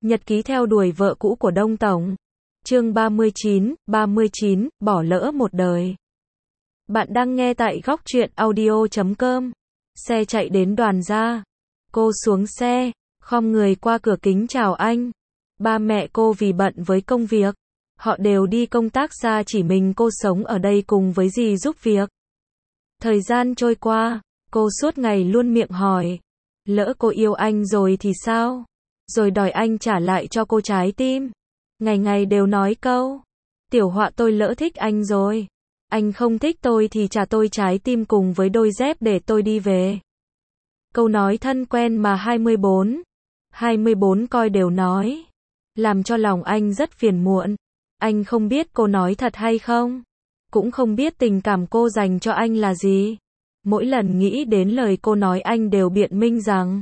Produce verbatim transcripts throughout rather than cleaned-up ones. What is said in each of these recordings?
Nhật ký theo đuổi vợ cũ của Đông Tổng. Chương ba mươi chín, ba mươi chín, bỏ lỡ một đời. Bạn đang nghe tại góc truyện audio chấm com. Xe chạy đến Đoàn Gia. Cô xuống xe, khom người qua cửa kính chào anh. Ba mẹ cô vì bận với công việc. Họ đều đi công tác xa, chỉ mình cô sống ở đây cùng với dì giúp việc. Thời gian trôi qua, cô suốt ngày luôn miệng hỏi. Lỡ cô yêu anh rồi thì sao? Rồi đòi anh trả lại cho cô trái tim. Ngày ngày đều nói câu. Tiểu Họa, tôi lỡ thích anh rồi. Anh không thích tôi thì trả tôi trái tim cùng với đôi dép để tôi đi về. Câu nói thân quen mà hai mươi bốn. hai mươi bốn coi đều nói. Làm cho lòng anh rất phiền muộn. Anh không biết cô nói thật hay không. Cũng không biết tình cảm cô dành cho anh là gì. Mỗi lần nghĩ đến lời cô nói anh đều biện minh rằng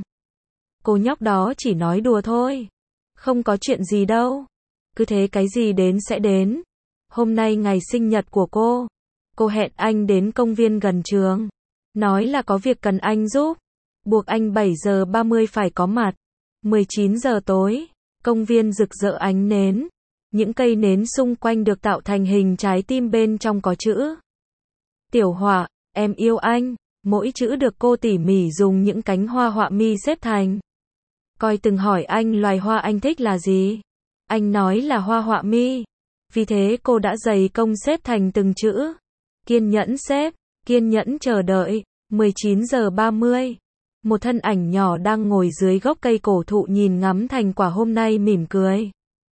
cô nhóc đó chỉ nói đùa thôi. Không có chuyện gì đâu. Cứ thế cái gì đến sẽ đến. Hôm nay ngày sinh nhật của cô. Cô hẹn anh đến công viên gần trường. Nói là có việc cần anh giúp. Buộc anh bảy giờ ba mươi phải có mặt. mười chín giờ tối. Công viên rực rỡ ánh nến. Những cây nến xung quanh được tạo thành hình trái tim, bên trong có chữ Tiểu Họa, em yêu anh. Mỗi chữ được cô tỉ mỉ dùng những cánh hoa họa mi xếp thành. Coi từng hỏi anh loài hoa anh thích là gì. Anh nói là hoa họa mi. Vì thế cô đã dày công xếp thành từng chữ. Kiên nhẫn xếp, kiên nhẫn chờ đợi. mười chín giờ ba mươi. Một thân ảnh nhỏ đang ngồi dưới gốc cây cổ thụ nhìn ngắm thành quả hôm nay, mỉm cười.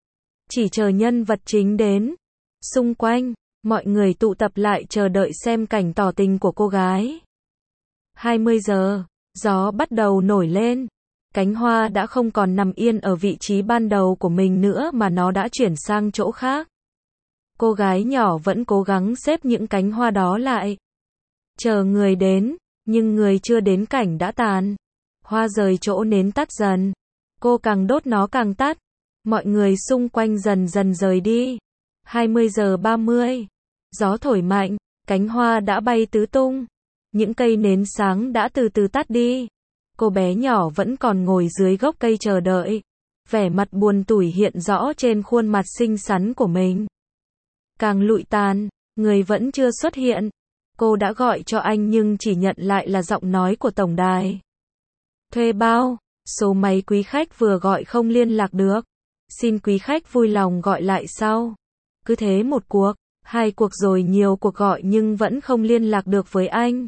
Chỉ chờ nhân vật chính đến. Xung quanh, mọi người tụ tập lại chờ đợi xem cảnh tỏ tình của cô gái. hai mươi giờ, gió bắt đầu nổi lên. Cánh hoa đã không còn nằm yên ở vị trí ban đầu của mình nữa mà nó đã chuyển sang chỗ khác. Cô gái nhỏ vẫn cố gắng xếp những cánh hoa đó lại. Chờ người đến, nhưng người chưa đến cảnh đã tàn. Hoa rời chỗ nến tắt dần. Cô càng đốt nó càng tắt. Mọi người xung quanh dần dần rời đi. hai mươi giờ ba mươi. Gió thổi mạnh, cánh hoa đã bay tứ tung. Những cây nến sáng đã từ từ tắt đi. Cô bé nhỏ vẫn còn ngồi dưới gốc cây chờ đợi. Vẻ mặt buồn tủi hiện rõ trên khuôn mặt xinh xắn của mình. Càng lụi tàn, người vẫn chưa xuất hiện. Cô đã gọi cho anh nhưng chỉ nhận lại là giọng nói của tổng đài. Thuê bao, số máy quý khách vừa gọi không liên lạc được. Xin quý khách vui lòng gọi lại sau. Cứ thế một cuộc, hai cuộc rồi nhiều cuộc gọi nhưng vẫn không liên lạc được với anh.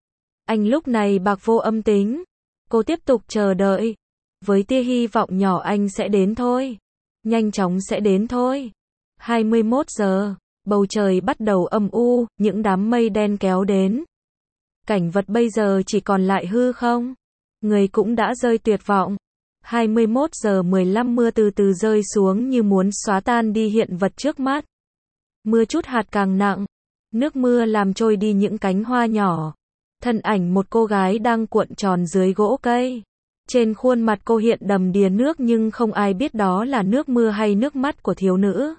Anh lúc này bạc vô âm tính. Cô tiếp tục chờ đợi. Với tia hy vọng nhỏ anh sẽ đến thôi. Nhanh chóng sẽ đến thôi. hai mươi mốt giờ, bầu trời bắt đầu âm u, những đám mây đen kéo đến. Cảnh vật bây giờ chỉ còn lại hư không. Người cũng đã rơi tuyệt vọng. hai mươi mốt giờ mười lăm, mưa từ từ rơi xuống như muốn xóa tan đi hiện vật trước mắt. Mưa chút hạt càng nặng. Nước mưa làm trôi đi những cánh hoa nhỏ. Thân ảnh một cô gái đang cuộn tròn dưới gỗ cây. Trên khuôn mặt cô hiện đầm đìa nước nhưng không ai biết đó là nước mưa hay nước mắt của thiếu nữ.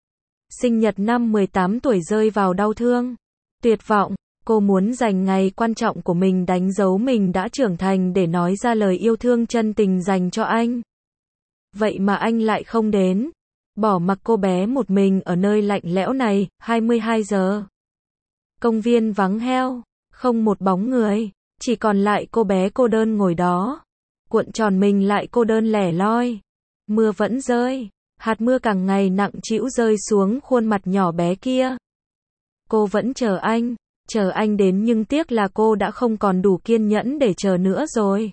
Sinh nhật năm mười tám tuổi rơi vào đau thương. Tuyệt vọng, cô muốn dành ngày quan trọng của mình đánh dấu mình đã trưởng thành để nói ra lời yêu thương chân tình dành cho anh. Vậy mà anh lại không đến. Bỏ mặc cô bé một mình ở nơi lạnh lẽo này. hai mươi hai giờ. Công viên vắng heo. Không một bóng người, chỉ còn lại cô bé cô đơn ngồi đó, cuộn tròn mình lại cô đơn lẻ loi. Mưa vẫn rơi, hạt mưa càng ngày nặng trĩu rơi xuống khuôn mặt nhỏ bé kia. Cô vẫn chờ anh, chờ anh đến nhưng tiếc là cô đã không còn đủ kiên nhẫn để chờ nữa rồi.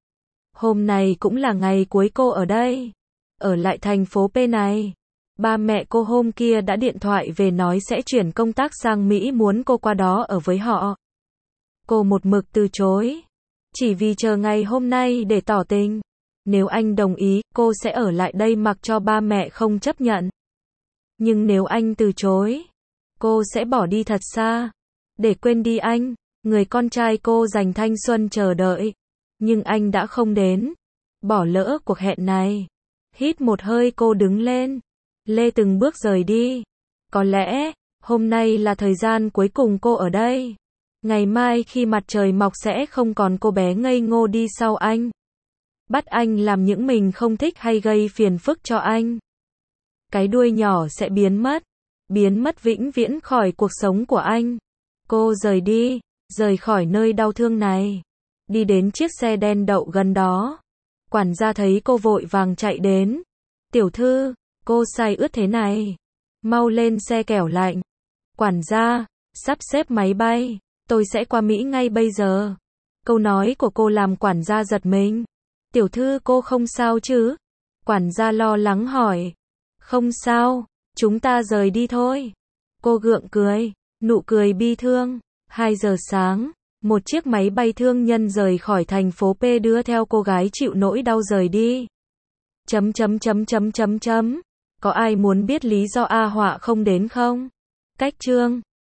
Hôm nay cũng là ngày cuối cô ở đây, ở lại thành phố P này. Ba mẹ cô hôm kia đã điện thoại về nói sẽ chuyển công tác sang Mỹ, muốn cô qua đó ở với họ. Cô một mực từ chối. Chỉ vì chờ ngày hôm nay để tỏ tình. Nếu anh đồng ý, cô sẽ ở lại đây mặc cho ba mẹ không chấp nhận. Nhưng nếu anh từ chối, cô sẽ bỏ đi thật xa. Để quên đi anh, người con trai cô dành thanh xuân chờ đợi. Nhưng anh đã không đến. Bỏ lỡ cuộc hẹn này. Hít một hơi cô đứng lên. Lê từng bước rời đi. Có lẽ, hôm nay là thời gian cuối cùng cô ở đây. Ngày mai khi mặt trời mọc sẽ không còn cô bé ngây ngô đi sau anh. Bắt anh làm những mình không thích hay gây phiền phức cho anh. Cái đuôi nhỏ sẽ biến mất. Biến mất vĩnh viễn khỏi cuộc sống của anh. Cô rời đi, rời khỏi nơi đau thương này. Đi đến chiếc xe đen đậu gần đó. Quản gia thấy cô vội vàng chạy đến. Tiểu thư, cô sai ướt thế này. Mau lên xe kẻo lạnh. Quản gia, sắp xếp máy bay. Tôi sẽ qua Mỹ ngay bây giờ. Câu nói của cô làm quản gia giật mình. Tiểu thư cô không sao chứ? Quản gia lo lắng hỏi. Không sao, chúng ta rời đi thôi. Cô gượng cười, nụ cười bi thương. hai giờ sáng, một chiếc máy bay thương nhân rời khỏi thành phố P đưa theo cô gái chịu nỗi đau rời đi. Chấm chấm chấm chấm chấm chấm. Có ai muốn biết lý do A Họa không đến không? Cách chương